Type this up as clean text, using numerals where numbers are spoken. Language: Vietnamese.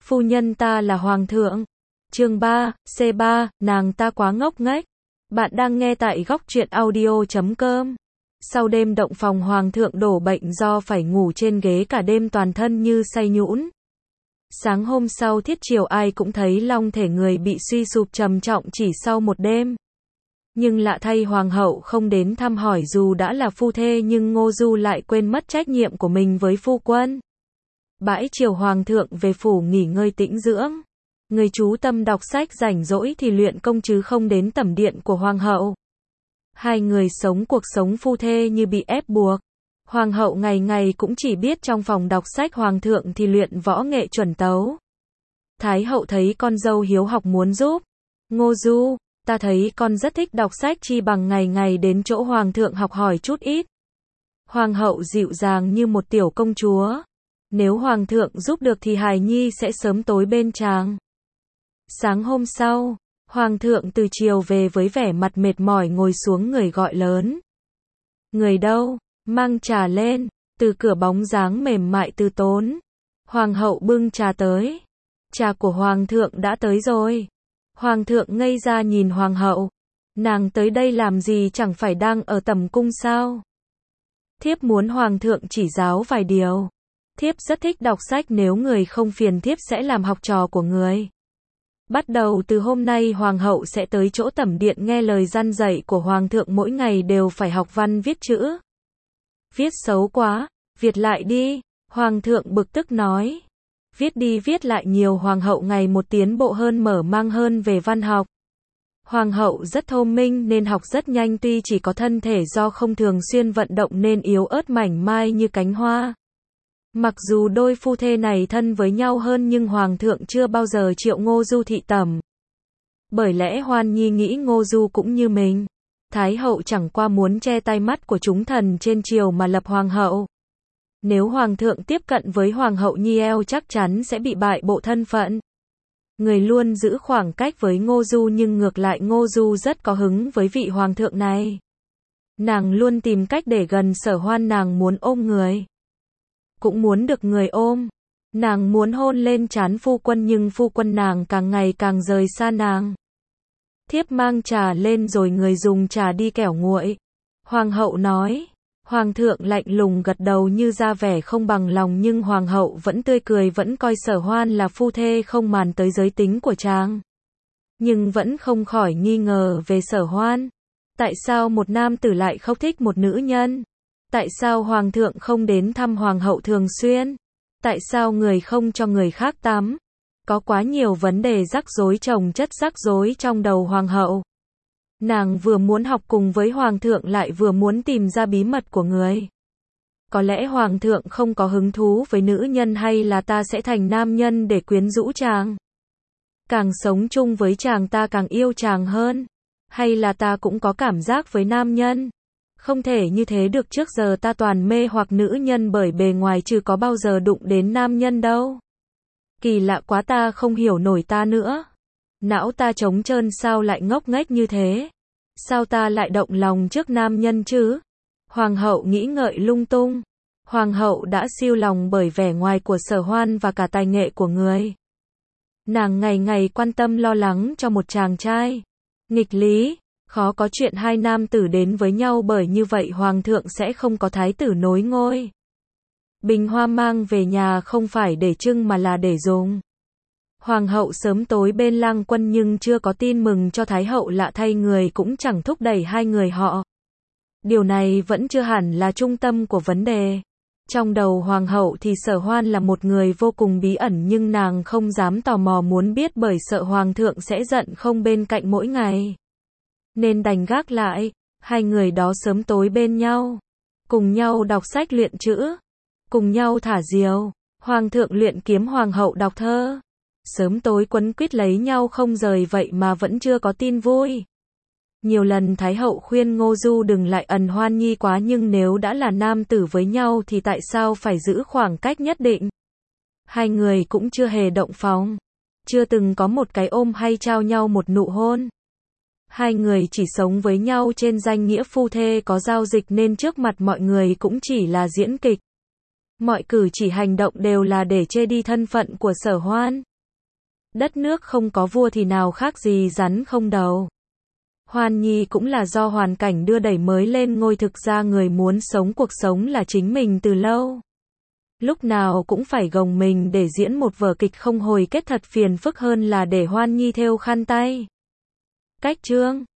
Phu nhân ta là hoàng thượng. Chương 3, C3, nàng ta quá ngốc nghếch. Bạn đang nghe tại góc truyện audio.com. Sau đêm động phòng, hoàng thượng đổ bệnh do phải ngủ trên ghế cả đêm, toàn thân như say nhũn. Sáng hôm sau thiết chiều ai cũng thấy long thể người bị suy sụp trầm trọng chỉ sau một đêm. Nhưng lạ thay, hoàng hậu không đến thăm hỏi, dù đã là phu thê nhưng Ngô Du lại quên mất trách nhiệm của mình với phu quân. Bãi chiều hoàng thượng về phủ nghỉ ngơi tĩnh dưỡng. Người chú tâm đọc sách, rảnh rỗi thì luyện công chứ không đến tẩm điện của hoàng hậu. Hai người sống cuộc sống phu thê như bị ép buộc. Hoàng hậu ngày ngày cũng chỉ biết trong phòng đọc sách, hoàng thượng thì luyện võ nghệ chuẩn tấu. Thái hậu thấy con dâu hiếu học muốn giúp. Ngô Du, ta thấy con rất thích đọc sách, chi bằng ngày ngày đến chỗ hoàng thượng học hỏi chút ít. Hoàng hậu dịu dàng như một tiểu công chúa. Nếu hoàng thượng giúp được thì hài nhi sẽ sớm tối bên chàng. Sáng hôm sau, hoàng thượng từ chiều về với vẻ mặt mệt mỏi, ngồi xuống người gọi lớn. Người đâu? Mang trà lên. Từ cửa bóng dáng mềm mại từ tốn. Hoàng hậu bưng trà tới. Trà của hoàng thượng đã tới rồi. Hoàng thượng ngây ra nhìn hoàng hậu. Nàng tới đây làm gì, chẳng phải đang ở tẩm cung sao? Thiếp muốn hoàng thượng chỉ giáo vài điều. Thiếp rất thích đọc sách, nếu người không phiền thiếp sẽ làm học trò của người. Bắt đầu từ hôm nay hoàng hậu sẽ tới chỗ tẩm điện nghe lời răn dạy của hoàng thượng, mỗi ngày đều phải học văn viết chữ. Viết xấu quá, viết lại đi, hoàng thượng bực tức nói. Viết đi viết lại nhiều, hoàng hậu ngày một tiến bộ hơn, mở mang hơn về văn học. Hoàng hậu rất thông minh nên học rất nhanh, tuy chỉ có thân thể do không thường xuyên vận động nên yếu ớt mảnh mai như cánh hoa. Mặc dù đôi phu thê này thân với nhau hơn nhưng hoàng thượng chưa bao giờ triệu Ngô Du thị tẩm. Bởi lẽ Hoan Nhi nghĩ Ngô Du cũng như mình. Thái hậu chẳng qua muốn che tai mắt của chúng thần trên triều mà lập hoàng hậu. Nếu hoàng thượng tiếp cận với hoàng hậu Nhi eo chắc chắn sẽ bị bại bộ thân phận. Người luôn giữ khoảng cách với Ngô Du, nhưng ngược lại Ngô Du rất có hứng với vị hoàng thượng này. Nàng luôn tìm cách để gần Sở Hoan, nàng muốn ôm người. Cũng muốn được người ôm. Nàng muốn hôn lên trán phu quân, nhưng phu quân nàng càng ngày càng rời xa nàng. Thiếp mang trà lên rồi người dùng trà đi kẻo nguội. Hoàng hậu nói. Hoàng thượng lạnh lùng gật đầu như ra vẻ không bằng lòng, nhưng hoàng hậu vẫn tươi cười, vẫn coi Sở Hoan là phu thê, không màn tới giới tính của chàng. Nhưng vẫn không khỏi nghi ngờ về Sở Hoan. Tại sao một nam tử lại không thích một nữ nhân? Tại sao hoàng thượng không đến thăm hoàng hậu thường xuyên? Tại sao người không cho người khác tắm? Có quá nhiều vấn đề rắc rối chồng chất rắc rối trong đầu hoàng hậu. Nàng vừa muốn học cùng với hoàng thượng lại vừa muốn tìm ra bí mật của người. Có lẽ hoàng thượng không có hứng thú với nữ nhân, hay là ta sẽ thành nam nhân để quyến rũ chàng? Càng sống chung với chàng ta càng yêu chàng hơn? Hay là ta cũng có cảm giác với nam nhân? Không thể như thế được, trước giờ ta toàn mê hoặc nữ nhân bởi bề ngoài chứ có bao giờ đụng đến nam nhân đâu. Kỳ lạ quá, ta không hiểu nổi ta nữa. Não ta trống trơn, sao lại ngốc nghếch như thế? Sao ta lại động lòng trước nam nhân chứ? Hoàng hậu nghĩ ngợi lung tung. Hoàng hậu đã siêu lòng bởi vẻ ngoài của Sở Hoan và cả tài nghệ của người. Nàng ngày ngày quan tâm lo lắng cho một chàng trai nghịch lý. Khó có chuyện hai nam tử đến với nhau, bởi như vậy hoàng thượng sẽ không có thái tử nối ngôi. Bình hoa mang về nhà không phải để trưng mà là để dùng. Hoàng hậu sớm tối bên lang quân nhưng chưa có tin mừng cho thái hậu, lạ thay người cũng chẳng thúc đẩy hai người họ. Điều này vẫn chưa hẳn là trung tâm của vấn đề. Trong đầu hoàng hậu thì Sở Hoan là một người vô cùng bí ẩn, nhưng nàng không dám tò mò muốn biết bởi sợ hoàng thượng sẽ giận không bên cạnh mỗi ngày. Nên đành gác lại. Hai người đó sớm tối bên nhau, cùng nhau đọc sách luyện chữ, cùng nhau thả diều. Hoàng thượng luyện kiếm, hoàng hậu đọc thơ. Sớm tối quấn quýt lấy nhau không rời, vậy mà vẫn chưa có tin vui. Nhiều lần Thái hậu khuyên Ngô Du đừng lại ẩn Hoan Nhi quá, nhưng nếu đã là nam tử với nhau thì tại sao phải giữ khoảng cách nhất định? Hai người cũng chưa hề động phòng, chưa từng có một cái ôm hay trao nhau một nụ hôn. Hai người chỉ sống với nhau trên danh nghĩa phu thê có giao dịch, nên trước mặt mọi người cũng chỉ là diễn kịch. Mọi cử chỉ hành động đều là để chê đi thân phận của Sở Hoan. Đất nước không có vua thì nào khác gì rắn không đầu. Hoan Nhi cũng là do hoàn cảnh đưa đẩy mới lên ngôi, thực ra người muốn sống cuộc sống là chính mình từ lâu. Lúc nào cũng phải gồng mình để diễn một vở kịch không hồi kết thật phiền phức hơn là để Hoan Nhi thêu khăn tay. Cách chương